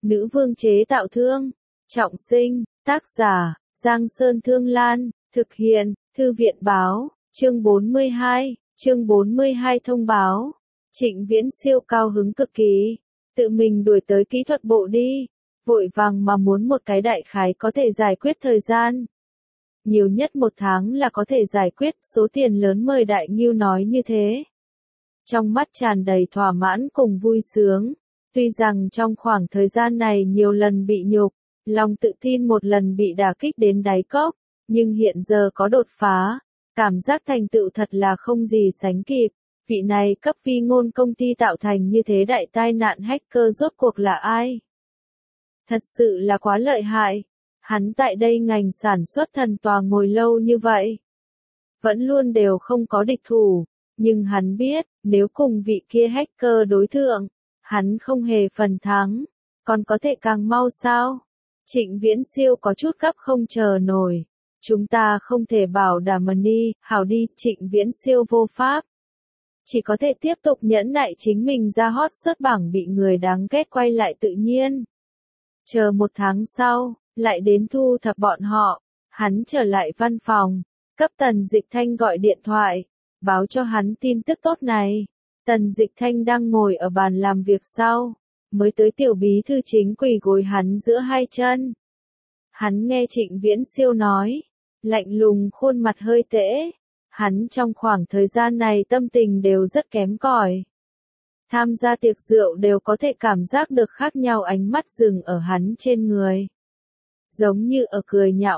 Nữ vương chế tạo thương. Trọng sinh, tác giả, Giang Sơn Thương Lan, thực hiện, Thư viện Báo, chương 42 thông báo. Trịnh Viễn Siêu cao hứng cực kỳ, tự mình đuổi tới kỹ thuật bộ đi, vội vàng mà muốn một cái đại khái có thể giải quyết thời gian. Nhiều nhất 1 tháng là có thể giải quyết, số tiền lớn mời đại ngưu nói như thế. Trong mắt tràn đầy thỏa mãn cùng vui sướng, tuy rằng trong khoảng thời gian này nhiều lần bị nhục, lòng tự tin một lần bị đả kích đến đáy cốc, nhưng hiện giờ có đột phá, cảm giác thành tựu thật là không gì sánh kịp. Vị này cấp vi ngôn công ty tạo thành như thế đại tai nạn hacker rốt cuộc là ai? Thật sự là quá lợi hại. Hắn tại đây ngành sản xuất thần tòa ngồi lâu như vậy, vẫn luôn đều không có địch thủ, nhưng hắn biết, nếu cùng vị kia hacker đối thượng, hắn không hề phần thắng, còn có thể càng mau sao? Trịnh Viễn Siêu có chút gấp không chờ nổi. Chúng ta không thể bảo đảm đi, hảo đi, Trịnh Viễn Siêu vô pháp. Chỉ có thể tiếp tục nhẫn nại chính mình ra hot search bảng bị người đáng ghét quay lại tự nhiên. Chờ 1 tháng sau, lại đến thu thập bọn họ, hắn trở lại văn phòng, cấp Tần Dịch Thanh gọi điện thoại, báo cho hắn tin tức tốt này. Tần Dịch Thanh đang ngồi ở bàn làm việc sau, mới tới tiểu bí thư chính quỳ gối hắn giữa hai chân. Hắn nghe Trịnh Viễn Siêu nói, lạnh lùng khuôn mặt hơi tễ, hắn trong khoảng thời gian này tâm tình đều rất kém cỏi. Tham gia tiệc rượu đều có thể cảm giác được khác nhau ánh mắt dừng ở hắn trên người. Giống như ở cười nhạo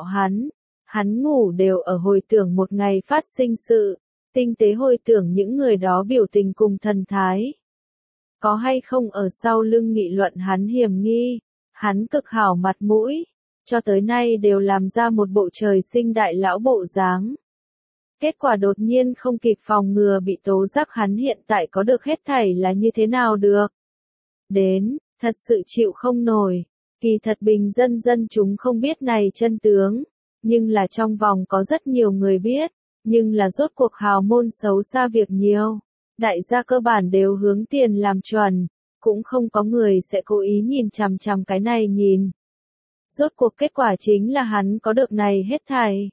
hắn ngủ đều ở hồi tưởng một ngày phát sinh sự, tinh tế hồi tưởng những người đó biểu tình cùng thần thái. Có hay không ở sau lưng nghị luận hắn hiểm nghi, hắn cực hảo mặt mũi, cho tới nay đều làm ra một bộ trời sinh đại lão bộ dáng. Kết quả đột nhiên không kịp phòng ngừa bị tố giác hắn hiện tại có được hết thảy là như thế nào được. Đến, thật sự chịu không nổi, kỳ thật bình dân chúng không biết này chân tướng, nhưng là trong vòng có rất nhiều người biết, nhưng là rốt cuộc hào môn xấu xa việc nhiều. Đại gia cơ bản đều hướng tiền làm chuẩn, cũng không có người sẽ cố ý nhìn chằm chằm cái này nhìn. Rốt cuộc kết quả chính là hắn có được này hết thảy.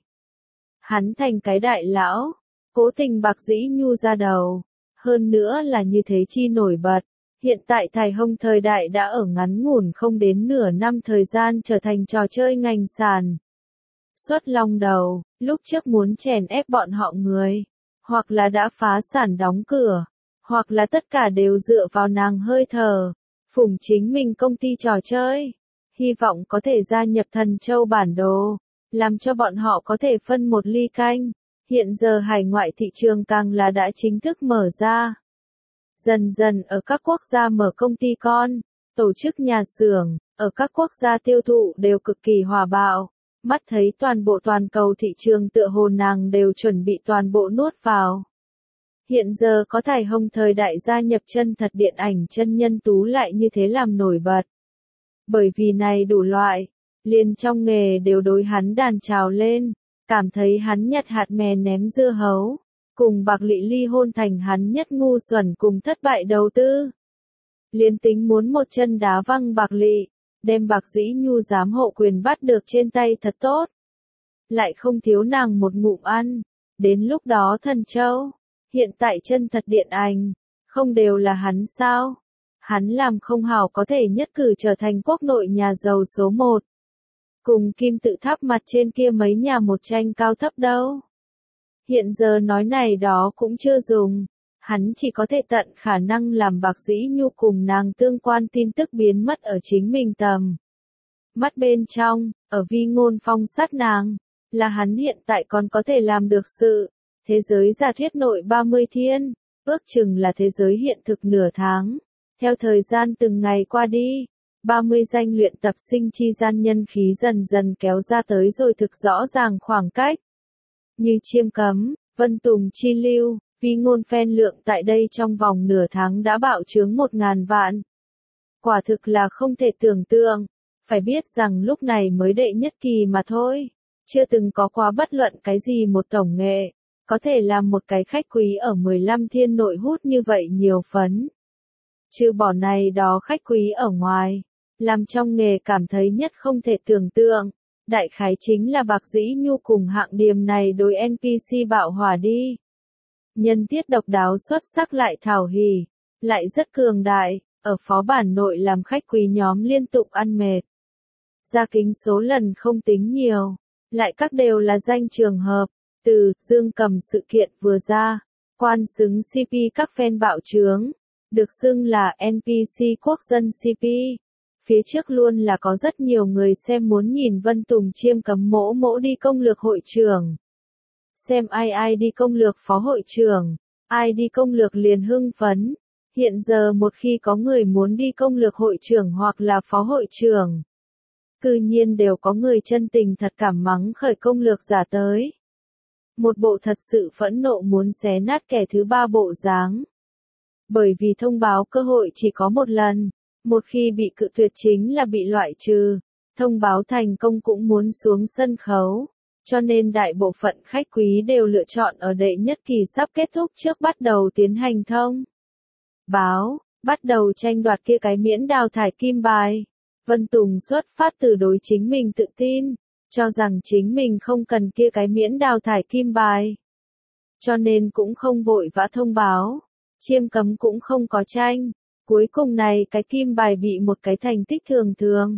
Hắn thành cái đại lão, cố tình bạc dĩ nhu ra đầu, hơn nữa là như thế chi nổi bật. Hiện tại Thải Hồng thời đại đã ở ngắn ngủn không đến nửa năm thời gian trở thành trò chơi ngành sản xuất long đầu, lúc trước muốn chèn ép bọn họ người, hoặc là đã phá sản đóng cửa, hoặc là tất cả đều dựa vào nàng hơi thở, phủng chính mình công ty trò chơi, hy vọng có thể gia nhập Thần Châu bản đồ, làm cho bọn họ có thể phân một ly canh. Hiện giờ hải ngoại thị trường càng là đã chính thức mở ra. Dần dần ở các quốc gia mở công ty con, tổ chức nhà xưởng, ở các quốc gia tiêu thụ đều cực kỳ hòa bạo. Mắt thấy toàn cầu thị trường tựa hồ nàng đều chuẩn bị toàn bộ nuốt vào. Hiện giờ có Thải Hồng thời đại gia nhập chân thật điện ảnh chân nhân tú lại như thế làm nổi bật. Bởi vì này đủ loại, liền trong nghề đều đối hắn đàn trào lên, cảm thấy hắn nhặt hạt mè ném dưa hấu, cùng Bạc Lị ly hôn thành hắn nhất ngu xuẩn cùng thất bại đầu tư. Liên tính muốn một chân đá văng Bạc Lị, đem Bạc Dĩ Nhu giám hộ quyền bắt được trên tay thật tốt. Lại không thiếu nàng một ngụm ăn, đến lúc đó Thần Châu, hiện tại chân thật điện ảnh, không đều là hắn sao? Hắn làm không hảo có thể nhất cử trở thành quốc nội nhà giàu số 1. Cùng Kim Tự Tháp mặt trên kia mấy nhà một tranh cao thấp đâu. Hiện giờ nói này đó cũng chưa dùng, hắn chỉ có thể tận khả năng làm Bạc Dĩ Nhu cùng nàng tương quan tin tức biến mất ở chính mình tầm mắt bên trong, ở vi ngôn phong sát nàng, là hắn hiện tại còn có thể làm được sự. Thế giới giả thuyết nội 30 thiên, ước chừng là thế giới hiện thực nửa tháng. Theo thời gian từng ngày qua đi, 30 danh luyện tập sinh chi gian nhân khí dần dần kéo ra tới rồi thực rõ ràng khoảng cách. Như Chiêm Cấm, Vân Tùng chi lưu, vi ngôn fan lượng tại đây trong vòng nửa tháng đã bạo chướng 1.000 vạn. Quả thực là không thể tưởng tượng, phải biết rằng lúc này mới đệ nhất kỳ mà thôi, chưa từng có quá bất luận cái gì một tổng nghệ, có thể làm một cái khách quý ở 15 thiên nội hút như vậy nhiều phấn. Trừ bỏ này đó khách quý ở ngoài, làm trong nghề cảm thấy nhất không thể tưởng tượng. Đại khái chính là Bạc Dĩ Nhu cùng Hạng Điềm này đối NPC bạo hỏa đi. Nhân tiết độc đáo xuất sắc lại thảo hỉ, lại rất cường đại, ở phó bản nội làm khách quý nhóm liên tục ăn mệt. Ra kính số lần không tính nhiều, lại các đều là danh trường hợp, từ Dương Cầm sự kiện vừa ra, quan xứng CP các fan bạo chướng, được xưng là NPC quốc dân CP. Phía trước luôn là có rất nhiều người xem muốn nhìn Vân Tùng Chiêm Cấm mỗ mỗ đi công lược hội trưởng. Xem ai đi công lược phó hội trưởng, ai đi công lược liền hưng phấn. Hiện giờ một khi có người muốn đi công lược hội trưởng hoặc là phó hội trưởng, cư nhiên đều có người chân tình thật cảm mắng khởi công lược giả tới. Một bộ thật sự phẫn nộ muốn xé nát kẻ thứ ba bộ dáng. Bởi vì thông báo cơ hội chỉ có một lần, một khi bị cự tuyệt chính là bị loại trừ, thông báo thành công cũng muốn xuống sân khấu, cho nên đại bộ phận khách quý đều lựa chọn ở đệ nhất kỳ sắp kết thúc trước bắt đầu tiến hành thông báo, bắt đầu tranh đoạt kia cái miễn đào thải kim bài. Vân Tùng xuất phát từ đối chính mình tự tin, cho rằng chính mình không cần kia cái miễn đào thải kim bài. Cho nên cũng không vội vã thông báo, Chiêm Cấm cũng không có tranh. Cuối cùng này cái kim bài bị một cái thành tích thường thường.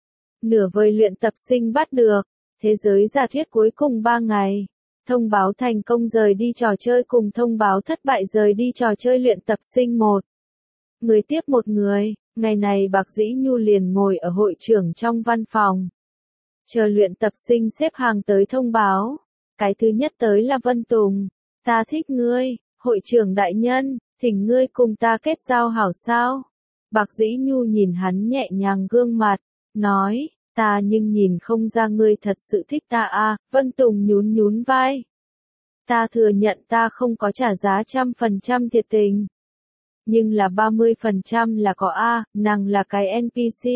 Nửa vời luyện tập sinh bắt được, thế giới giả thuyết cuối cùng 3 ngày. Thông báo thành công rời đi trò chơi cùng thông báo thất bại rời đi trò chơi luyện tập sinh 1. Người tiếp một người, ngày này Bạc Dĩ Nhu liền ngồi ở hội trưởng trong văn phòng. Chờ luyện tập sinh xếp hàng tới thông báo. Cái thứ nhất tới là Vân Tùng. Ta thích ngươi, hội trưởng đại nhân, thỉnh ngươi cùng ta kết giao hảo sao. Bạc Dĩ Nhu nhìn hắn nhẹ nhàng gương mặt, nói, ta nhưng nhìn không ra ngươi thật sự thích ta à, Vân Tùng nhún nhún vai. Ta thừa nhận ta không có trả giá 100% thiệt tình. Nhưng là 30% là có a, nàng là cái NPC.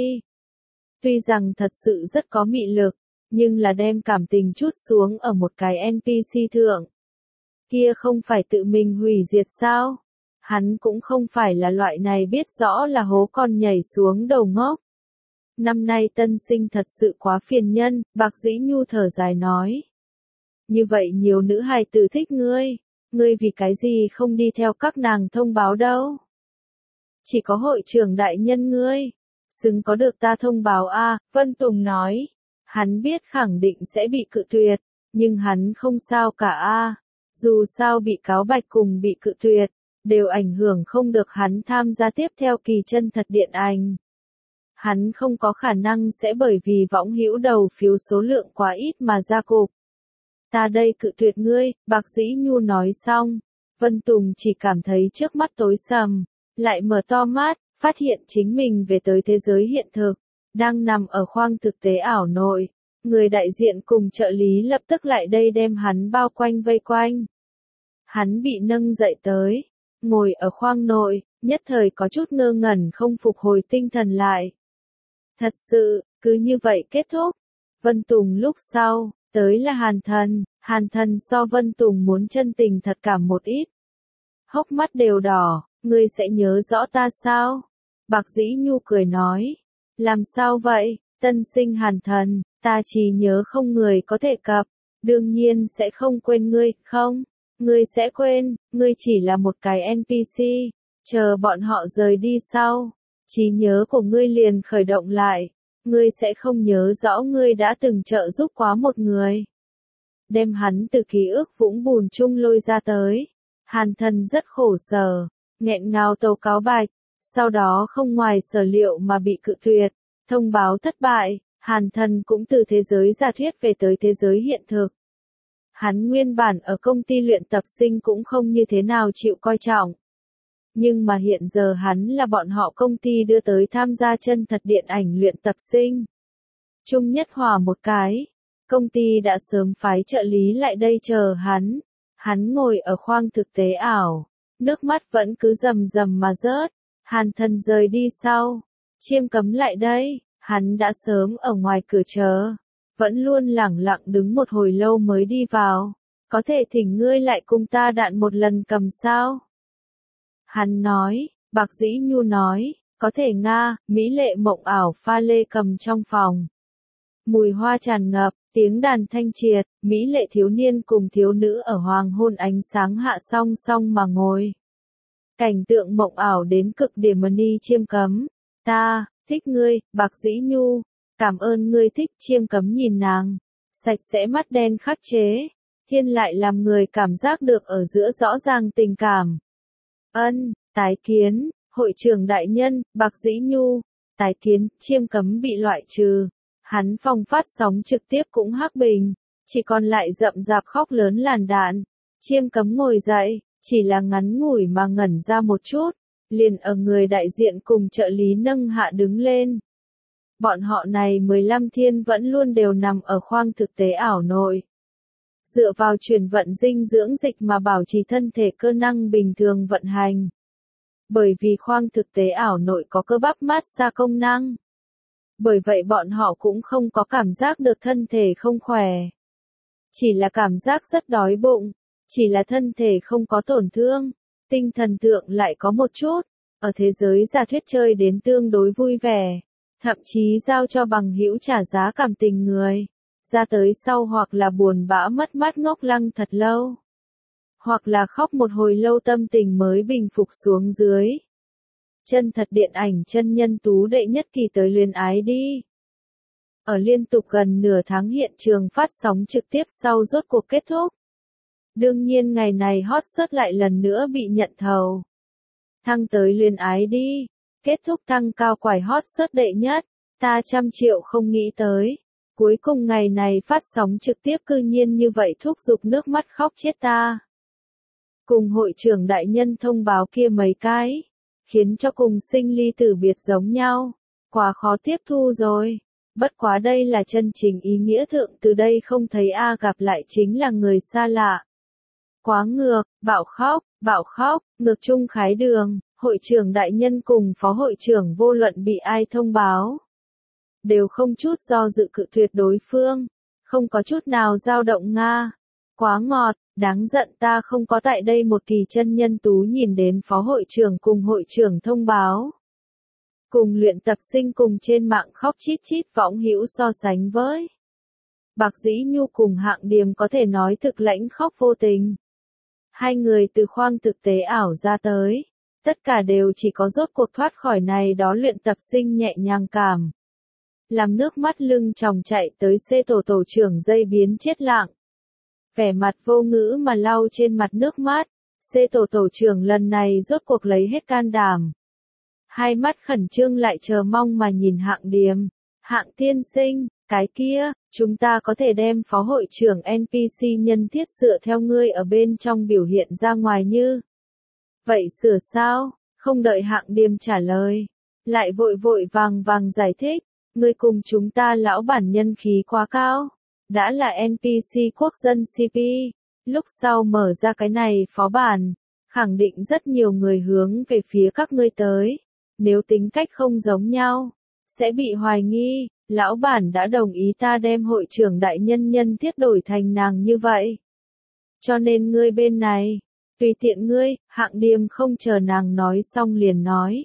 Tuy rằng thật sự rất có mị lực, nhưng là đem cảm tình chút xuống ở một cái NPC thượng. Kia không phải tự mình hủy diệt sao? Hắn cũng không phải là loại này biết rõ là hố con nhảy xuống đầu ngốc. Năm nay tân sinh thật sự quá phiền nhân, Bạc Dĩ Nhu thở dài nói. Như vậy nhiều nữ hài tử thích ngươi vì cái gì không đi theo các nàng thông báo đâu? Chỉ có hội trưởng đại nhân ngươi, xứng có được ta thông báo a, Vân Tùng nói. Hắn biết khẳng định sẽ bị cự tuyệt, nhưng hắn không sao cả a. Dù sao bị cáo bạch cùng bị cự tuyệt, đều ảnh hưởng không được hắn tham gia tiếp theo kỳ chân thật điện ảnh. Hắn không có khả năng sẽ bởi vì võng hữu đầu phiếu số lượng quá ít mà ra cục. Ta đây cự tuyệt ngươi, Bạc Dĩ Nhu nói xong. Vân Tùng chỉ cảm thấy trước mắt tối sầm, lại mở to mắt, phát hiện chính mình về tới thế giới hiện thực, đang nằm ở khoang thực tế ảo nội. Người đại diện cùng trợ lý lập tức lại đây đem hắn bao quanh vây quanh. Hắn bị nâng dậy tới, ngồi ở khoang nội, nhất thời có chút ngơ ngẩn không phục hồi tinh thần lại. Thật sự, cứ như vậy kết thúc. Vân Tùng lúc sau, tới là Hàn Thần so Vân Tùng muốn chân tình thật cảm một ít. Hốc mắt đều đỏ, ngươi sẽ nhớ rõ ta sao? Bạc Dĩ Nhu cười nói. Làm sao vậy, tân sinh Hàn Thần, ta chỉ nhớ không người có thể cập, đương nhiên sẽ không quên ngươi, không? Ngươi sẽ quên, ngươi chỉ là một cái NPC, chờ bọn họ rời đi sau. Trí nhớ của ngươi liền khởi động lại, ngươi sẽ không nhớ rõ ngươi đã từng trợ giúp quá một người. Đem hắn từ ký ức vũng bùn chung lôi ra tới. Hàn Thần rất khổ sở, nghẹn ngào tố cáo bạch, sau đó không ngoài sở liệu mà bị cự tuyệt, thông báo thất bại, Hàn Thần cũng từ thế giới giả thuyết về tới thế giới hiện thực. Hắn nguyên bản ở công ty luyện tập sinh cũng không như thế nào chịu coi trọng. Nhưng mà hiện giờ hắn là bọn họ công ty đưa tới tham gia chân thật điện ảnh luyện tập sinh. Chung nhất hòa một cái, công ty đã sớm phái trợ lý lại đây chờ hắn. Hắn ngồi ở khoang thực tế ảo, nước mắt vẫn cứ rầm rầm mà rớt. Hàn Thần rời đi sau, Chiêm Cấm lại đây, hắn đã sớm ở ngoài cửa chờ, vẫn luôn lẳng lặng đứng một hồi lâu mới đi vào. Có thể thỉnh ngươi lại cùng ta đạn một lần cầm sao? Hắn nói, Bạc Dĩ Nhu nói, Có thể Nga, mỹ lệ mộng ảo pha lê cầm trong phòng. Mùi hoa tràn ngập, tiếng đàn thanh triệt, mỹ lệ thiếu niên cùng thiếu nữ ở hoàng hôn ánh sáng hạ song song mà ngồi. Cảnh tượng mộng ảo đến cực điểm mà Ni Chiêm Cấm. Ta, thích ngươi, Bạc Dĩ Nhu, cảm ơn ngươi thích. Chiêm Cấm nhìn nàng, sạch sẽ mắt đen khắc chế, thiên lại làm người cảm giác được ở giữa rõ ràng tình cảm. Ân, tái kiến, hội trưởng đại nhân, Bạc Dĩ Nhu, tái kiến. Chiêm Cấm bị loại trừ. Hắn phòng phát sóng trực tiếp cũng hắc bình, chỉ còn lại rậm rạp khóc lớn làn đạn. Chiêm Cấm ngồi dậy, chỉ là ngắn ngủi mà ngẩn ra một chút, liền ở người đại diện cùng trợ lý nâng hạ đứng lên. Bọn họ này 15 thiên vẫn luôn đều nằm ở khoang thực tế ảo nội. Dựa vào truyền vận dinh dưỡng dịch mà bảo trì thân thể cơ năng bình thường vận hành. Bởi vì khoang thực tế ảo nội có cơ bắp massage công năng. Bởi vậy bọn họ cũng không có cảm giác được thân thể không khỏe. Chỉ là cảm giác rất đói bụng, chỉ là thân thể không có tổn thương, tinh thần thượng lại có một chút, ở thế giới giả thuyết chơi đến tương đối vui vẻ, thậm chí giao cho bằng hữu trả giá cảm tình người, ra tới sau hoặc là buồn bã mất mát ngốc lăng thật lâu, hoặc là khóc một hồi lâu tâm tình mới bình phục xuống dưới. Chân thật điện ảnh chân nhân tú đệ nhất kỳ tới luyến ái đi. Ở liên tục gần nửa tháng hiện trường phát sóng trực tiếp sau rốt cuộc kết thúc. Đương nhiên ngày này hot search lại lần nữa bị nhận thầu. Thăng tới luyến ái đi. Kết thúc thăng cao quải hot search đệ nhất. Ta 100 triệu không nghĩ tới. Cuối cùng ngày này phát sóng trực tiếp cư nhiên như vậy thúc giục nước mắt khóc chết ta. Cùng hội trưởng đại nhân thông báo kia mấy cái. Khiến cho cùng sinh ly tử biệt giống nhau. Quá khó tiếp thu rồi. Bất quá đây là chân chính ý nghĩa thượng từ đây không thấy gặp lại chính là người xa lạ. Quá ngược, bạo khóc, ngược chung khái đường, hội trưởng đại nhân cùng phó hội trưởng vô luận bị ai thông báo. Đều không chút do dự cự tuyệt đối phương, không có chút nào dao động Nga. Quá ngọt, đáng giận ta không có tại đây một kỳ chân nhân tú nhìn đến phó hội trưởng cùng hội trưởng thông báo. Cùng luyện tập sinh cùng trên mạng khóc chít chít võng hữu so sánh với. Bạc Dĩ Nhu cùng Hạng Điềm có thể nói thực lãnh khóc vô tình. Hai người từ khoang thực tế ảo ra tới. Tất cả đều chỉ có rốt cuộc thoát khỏi này đó luyện tập sinh nhẹ nhàng cảm. Làm nước mắt lưng tròng chạy tới tổ trưởng dây biến chết lặng. Vẻ mặt vô ngữ mà lau trên mặt nước mắt. Tổ trưởng lần này rốt cuộc lấy hết can đảm. Hai mắt khẩn trương lại chờ mong mà nhìn Hạng Điềm. Hạng tiên sinh, cái kia, chúng ta có thể đem phó hội trưởng NPC nhân thiết dựa theo ngươi ở bên trong biểu hiện ra ngoài như. Vậy sửa sao? Không đợi Hạng Điềm trả lời. Lại vội vàng giải thích. Ngươi cùng chúng ta lão bản nhân khí quá cao. Đã là NPC quốc dân CP. Lúc sau mở ra cái này phó bản. Khẳng định rất nhiều người hướng về phía các ngươi tới. Nếu tính cách không giống nhau, sẽ bị hoài nghi, lão bản đã đồng ý ta đem hội trưởng đại nhân nhân thiết đổi thành nàng như vậy. Cho nên ngươi bên này, tùy tiện ngươi, Hạng Điềm không chờ nàng nói xong liền nói.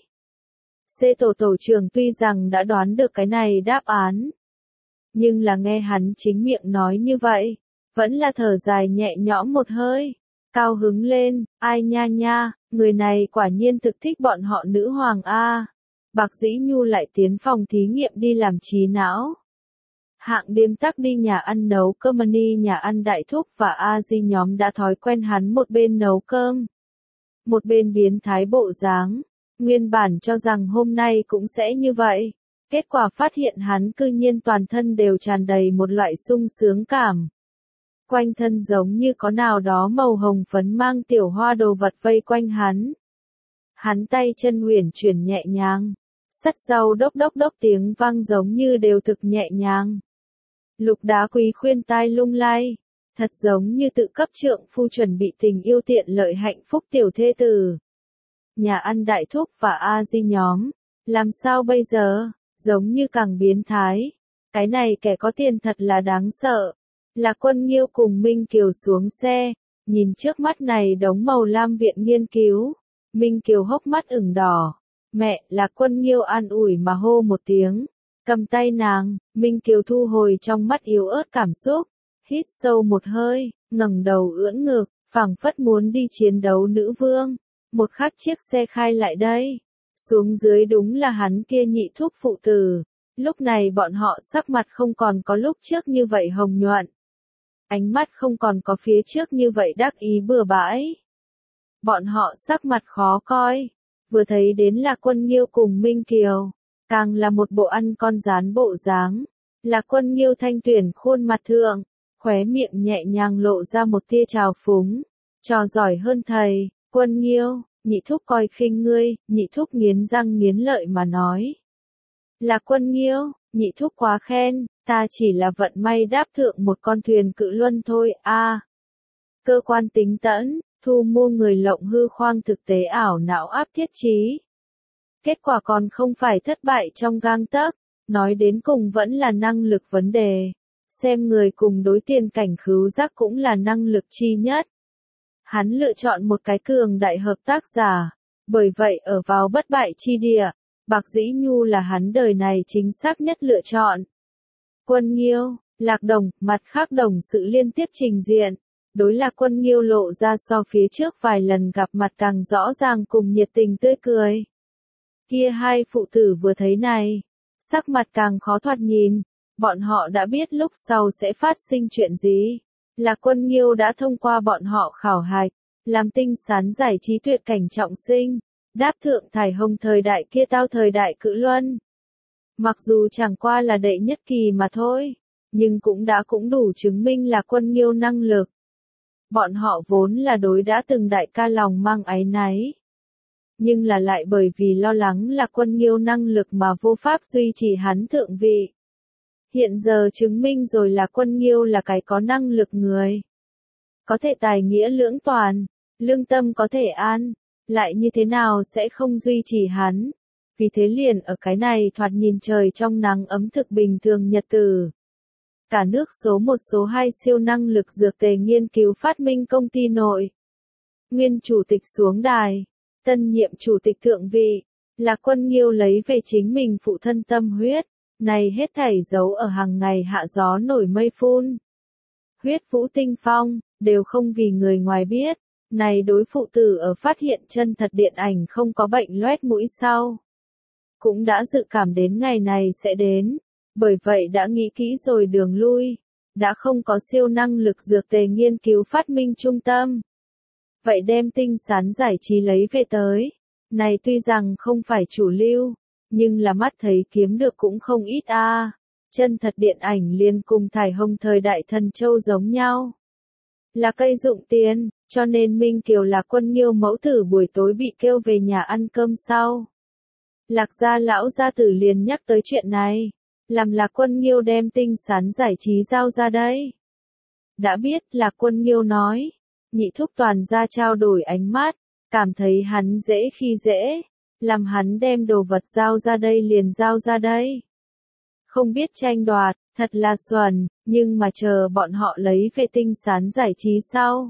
Tổ trưởng tuy rằng đã đoán được cái này đáp án, nhưng là nghe hắn chính miệng nói như vậy, vẫn là thở dài nhẹ nhõm một hơi. Cao hứng lên, ai nha, người này quả nhiên thực thích bọn họ nữ hoàng a. Bạc Dĩ Nhu lại tiến phòng thí nghiệm đi làm trí não. Hạng Điềm tắc đi nhà ăn nấu cơm Ni nhà ăn Đại Thúc và A Di nhóm đã thói quen hắn một bên nấu cơm. Một bên biến thái bộ dáng. Nguyên bản cho rằng hôm nay cũng sẽ như vậy. Kết quả phát hiện hắn cư nhiên toàn thân đều tràn đầy một loại sung sướng cảm. Quanh thân giống như có nào đó màu hồng phấn mang tiểu hoa đồ vật vây quanh hắn. Hắn tay chân uyển chuyển nhẹ nhàng. Sắt rau đốc tiếng vang giống như đều thực nhẹ nhàng. Lục đá quý khuyên tai lung lay. Thật giống như tự cấp trượng phu chuẩn bị tình yêu tiện lợi hạnh phúc tiểu thê tử. Nhà ăn Đại Thúc và A Di nhóm. Làm sao bây giờ? Giống như càng biến thái. Cái này kẻ có tiền thật là đáng sợ. Là Quân Nghiêu cùng Minh Kiều xuống xe. Nhìn trước mắt này đống màu lam viện nghiên cứu. Minh Kiều hốc mắt ửng đỏ. Mẹ, Lạc Quân Nghiêu an ủi mà hô một tiếng. Cầm tay nàng, Minh Kiều thu hồi trong mắt yếu ớt cảm xúc. Hít sâu một hơi, ngẩng đầu ưỡn ngực, phảng phất muốn đi chiến đấu nữ vương. Một khắc chiếc xe khai lại đây. Xuống dưới đúng là hắn kia nhị thúc phụ tử. Lúc này bọn họ sắc mặt không còn có lúc trước như vậy hồng nhuận. Ánh mắt không còn có phía trước như vậy đắc ý bừa bãi. Bọn họ sắc mặt khó coi. Vừa thấy đến là Quân Nghiêu cùng Minh Kiều. Càng là một bộ ăn con rán bộ dáng. Là Quân Nghiêu thanh tuyển khuôn mặt thượng. Khóe miệng nhẹ nhàng lộ ra một tia trào phúng. Trò giỏi hơn thầy, Quân Nghiêu, nhị thúc coi khinh ngươi, nhị thúc nghiến răng nghiến lợi mà nói. Là Quân Nghiêu, nhị thúc quá khen, ta chỉ là vận may đáp thượng một con thuyền cự luân thôi a. Cơ quan tính tẫn, thu mua người lộng hư khoang thực tế ảo não áp thiết trí. Kết quả còn không phải thất bại trong gang tấc, nói đến cùng vẫn là năng lực vấn đề. Xem người cùng đối tiền cảnh khứu giác cũng là năng lực chi nhất. Hắn lựa chọn một cái cường đại hợp tác giả, bởi vậy ở vào bất bại chi địa, Bạc Dĩ Nhu là hắn đời này chính xác nhất lựa chọn. Quân Nghiêu, Lạc Đồng, mặt khác đồng sự liên tiếp trình diện, đối là Quân Nghiêu lộ ra so phía trước vài lần gặp mặt càng rõ ràng cùng nhiệt tình tươi cười. Kia hai phụ tử vừa thấy này, sắc mặt càng khó thoạt nhìn, bọn họ đã biết lúc sau sẽ phát sinh chuyện gì. Là Quân Nghiêu đã thông qua bọn họ khảo hạch, làm tinh sán giải trí tuyệt cảnh trọng sinh, đáp thượng thải hồng thời đại kia tao thời đại cự luân. Mặc dù chẳng qua là đệ nhất kỳ mà thôi, nhưng cũng đủ chứng minh là Quân Nghiêu năng lực. Bọn họ vốn là đối đã từng đại ca lòng mang áy náy. Nhưng là lại bởi vì lo lắng là Quân Nghiêu năng lực mà vô pháp duy trì hắn thượng vị. Hiện giờ chứng minh rồi là Quân Nghiêu là cái có năng lực người. Có thể tài nghĩa lưỡng toàn, lương tâm có thể an, lại như thế nào sẽ không duy trì hắn. Vì thế liền ở cái này thoạt nhìn trời trong nắng ấm thực bình thường nhật tử. Cả nước số 1 số 2 siêu năng lực dược tề nghiên cứu phát minh công ty nội. Nguyên chủ tịch xuống đài, tân nhiệm chủ tịch thượng vị, là Quân Nghiêu lấy về chính mình phụ thân tâm huyết. Này hết thảy giấu ở hàng ngày hạ gió nổi mây phun. Huyết vũ tinh phong, đều không vì người ngoài biết. Này đối phụ tử ở phát hiện chân thật điện ảnh không có bệnh loét mũi sau. Cũng đã dự cảm đến ngày này sẽ đến. Bởi vậy đã nghĩ kỹ rồi đường lui. Đã không có siêu năng lực dược tề nghiên cứu phát minh trung tâm. Vậy đem tinh sán giải trí lấy về tới. Này tuy rằng không phải chủ lưu. Nhưng là mắt thấy kiếm được cũng không ít a. Chân thật điện ảnh liền cùng thải hồng thời đại thần châu giống nhau. Là cây dụng tiền, cho nên Minh Kiều là Quân Nghiêu mẫu tử buổi tối bị kêu về nhà ăn cơm sau. Lạc gia lão gia tử liền nhắc tới chuyện này. Làm là Quân Nghiêu đem tinh sán giải trí giao ra đây. Đã biết là Quân Nghiêu nói. Nhị thúc toàn ra trao đổi ánh mắt. Cảm thấy hắn dễ khi dễ. Làm hắn đem đồ vật giao ra đây liền giao ra đây. Không biết tranh đoạt, thật là xuẩn, nhưng mà chờ bọn họ lấy về tinh sán giải trí sau.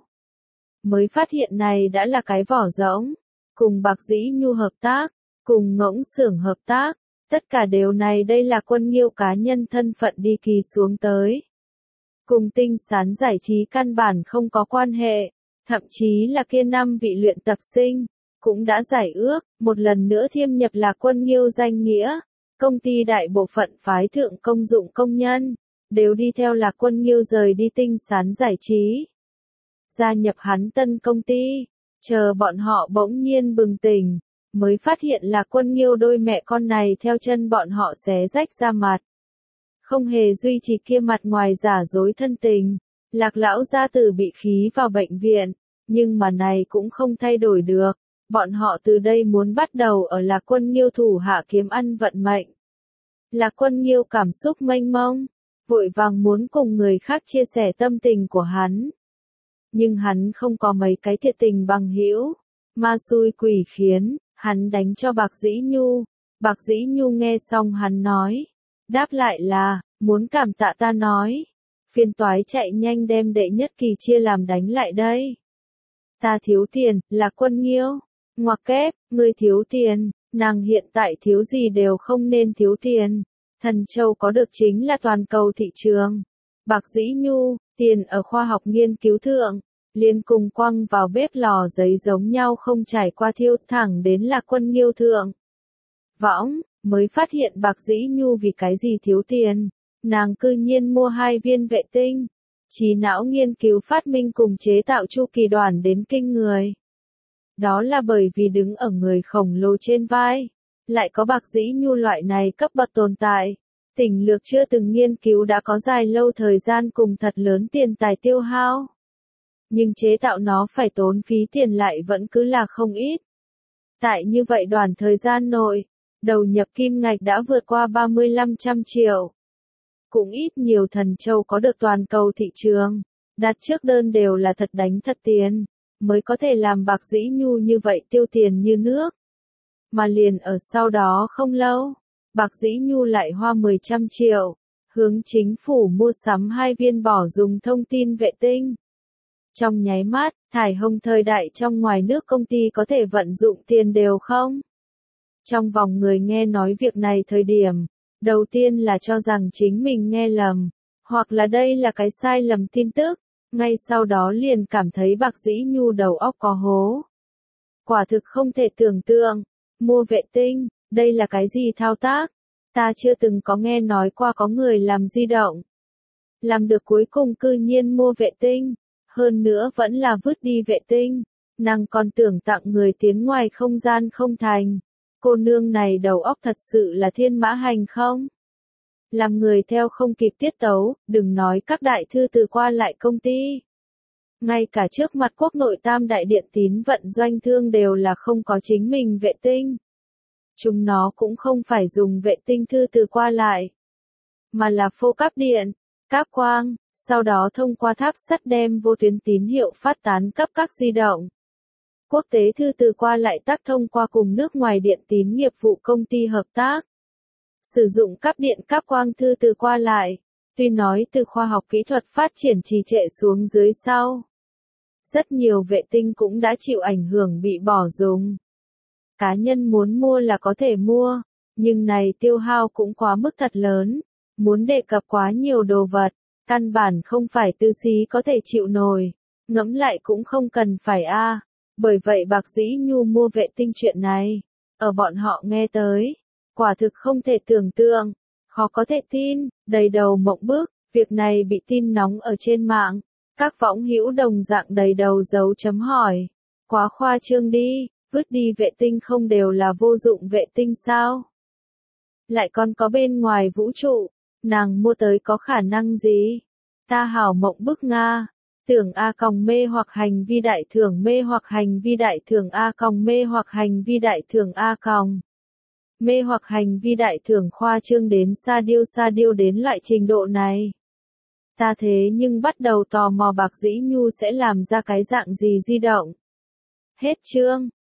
Mới phát hiện này đã là cái vỏ rỗng. Cùng Bạc Dĩ Nhu hợp tác, cùng Ngỗng Xưởng hợp tác, tất cả đều này đây là Quân Nghiêu cá nhân thân phận đi kỳ xuống tới. Cùng tinh sán giải trí căn bản không có quan hệ, thậm chí là kia năm vị luyện tập sinh. Cũng đã giải ước, một lần nữa thiêm nhập là Quân Nghiêu danh nghĩa. Công ty đại bộ phận phái thượng công dụng công nhân, đều đi theo là Quân Nghiêu rời đi tinh sán giải trí. Gia nhập hắn tân công ty, chờ bọn họ bỗng nhiên bừng tỉnh, mới phát hiện là Quân Nghiêu đôi mẹ con này theo chân bọn họ xé rách ra mặt. Không hề duy trì kia mặt ngoài giả dối thân tình, Lạc lão gia tử bị khí vào bệnh viện, nhưng mà này cũng không thay đổi được. Bọn họ từ đây muốn bắt đầu ở Lạc Quân Nghiêu thủ hạ kiếm ăn vận mệnh. Lạc Quân Nghiêu cảm xúc mênh mông, vội vàng muốn cùng người khác chia sẻ tâm tình của hắn. Nhưng hắn không có mấy cái thiệt tình bằng hữu, ma xui quỷ khiến, hắn đánh cho Bạc Dĩ Nhu. Bạc Dĩ Nhu nghe xong hắn nói, đáp lại là, muốn cảm tạ ta nói. Phiên toái chạy nhanh đem đệ nhất kỳ chia làm đánh lại đây. Ta thiếu tiền, Lạc Quân Nghiêu. Ngoặc kép, ngươi thiếu tiền, Nàng hiện tại thiếu gì đều không nên thiếu tiền. Thần châu có được chính là toàn cầu thị trường. Bạc Dĩ Nhu, tiền ở khoa học nghiên cứu thượng, liền cùng quăng vào bếp lò giấy giống nhau không trải qua thiêu thẳng đến là quân nghiêu thượng. Võng, mới phát hiện Bạc Dĩ Nhu vì cái gì thiếu tiền, nàng cư nhiên mua 2 viên vệ tinh. Trí não nghiên cứu phát minh cùng chế tạo chu kỳ đoàn đến kinh người. Đó là bởi vì đứng ở người khổng lồ trên vai, lại có Bạc Dĩ Nhu loại này cấp bậc tồn tại. Tỉnh lược chưa từng nghiên cứu đã có dài lâu thời gian cùng thật lớn tiền tài tiêu hao. Nhưng chế tạo nó phải tốn phí tiền lại vẫn cứ là không ít. Tại như vậy đoạn thời gian nội, đầu nhập kim ngạch đã vượt qua 3500 triệu. Cũng ít nhiều thần châu có được toàn cầu thị trường, đặt trước đơn đều là thật đánh thật tiền, mới có thể làm Bạc Dĩ Nhu như vậy tiêu tiền như nước. Mà liền ở sau đó không lâu, Bạc Dĩ Nhu lại hoa 10 triệu, hướng chính phủ mua sắm 2 viên bỏ dùng thông tin vệ tinh. Trong nháy mắt, thải hồng thời đại trong ngoài nước công ty có thể vận dụng tiền đều không? Trong vòng người nghe nói việc này thời điểm, đầu tiên là cho rằng chính mình nghe lầm, hoặc là đây là cái sai lầm tin tức, ngay sau đó liền cảm thấy Bạc Dĩ Nhu đầu óc có hố. Quả thực không thể tưởng tượng, mua vệ tinh, đây là cái gì thao tác? Ta chưa từng có nghe nói qua có người làm di động. Làm được cuối cùng cư nhiên mua vệ tinh, hơn nữa vẫn là vứt đi vệ tinh, nàng còn tưởng tặng người tiến ngoài không gian không thành. Cô nương này đầu óc thật sự là thiên mã hành không? Làm người theo không kịp tiết tấu, đừng nói các đại thư từ qua lại công ty. Ngay cả trước mặt quốc nội tam đại điện tín vận doanh thương đều là không có chính mình vệ tinh. Chúng nó cũng không phải dùng vệ tinh thư từ qua lại, mà là phô cáp điện, cáp quang, sau đó thông qua tháp sắt đem vô tuyến tín hiệu phát tán cấp các di động. Quốc tế thư từ qua lại tác thông qua cùng nước ngoài điện tín nghiệp vụ công ty hợp tác. Sử dụng cáp điện cáp quang thư từ qua lại, tuy nói từ khoa học kỹ thuật phát triển trì trệ xuống dưới sau. Rất nhiều vệ tinh cũng đã chịu ảnh hưởng bị bỏ dùng. Cá nhân muốn mua là có thể mua, nhưng này tiêu hao cũng quá mức thật lớn, muốn đề cập quá nhiều đồ vật, căn bản không phải tư xí có thể chịu nổi, ngẫm lại cũng không cần phải a. Bởi vậy Bạc Dĩ Nhu mua vệ tinh chuyện này, ở bọn họ nghe tới, quả thực không thể tưởng tượng, khó có thể tin, đầy đầu mộng bức, việc này bị tin nóng ở trên mạng, các võng hữu đồng dạng đầy đầu dấu chấm hỏi, quá khoa trương đi, vứt đi vệ tinh không đều là vô dụng vệ tinh sao? Lại còn có bên ngoài vũ trụ, nàng mua tới có khả năng gì? Ta hảo mộng bức Nga. Tưởng A còng mê hoặc hành vi đại thưởng mê hoặc hành vi đại thưởng A còng mê hoặc hành vi đại thưởng A còng. Mê hoặc hành vi đại thưởng khoa trương đến sa điêu đến loại trình độ này. Ta thế nhưng bắt đầu tò mò Bạc Dĩ Nhu sẽ làm ra cái dạng gì di động. Hết chương.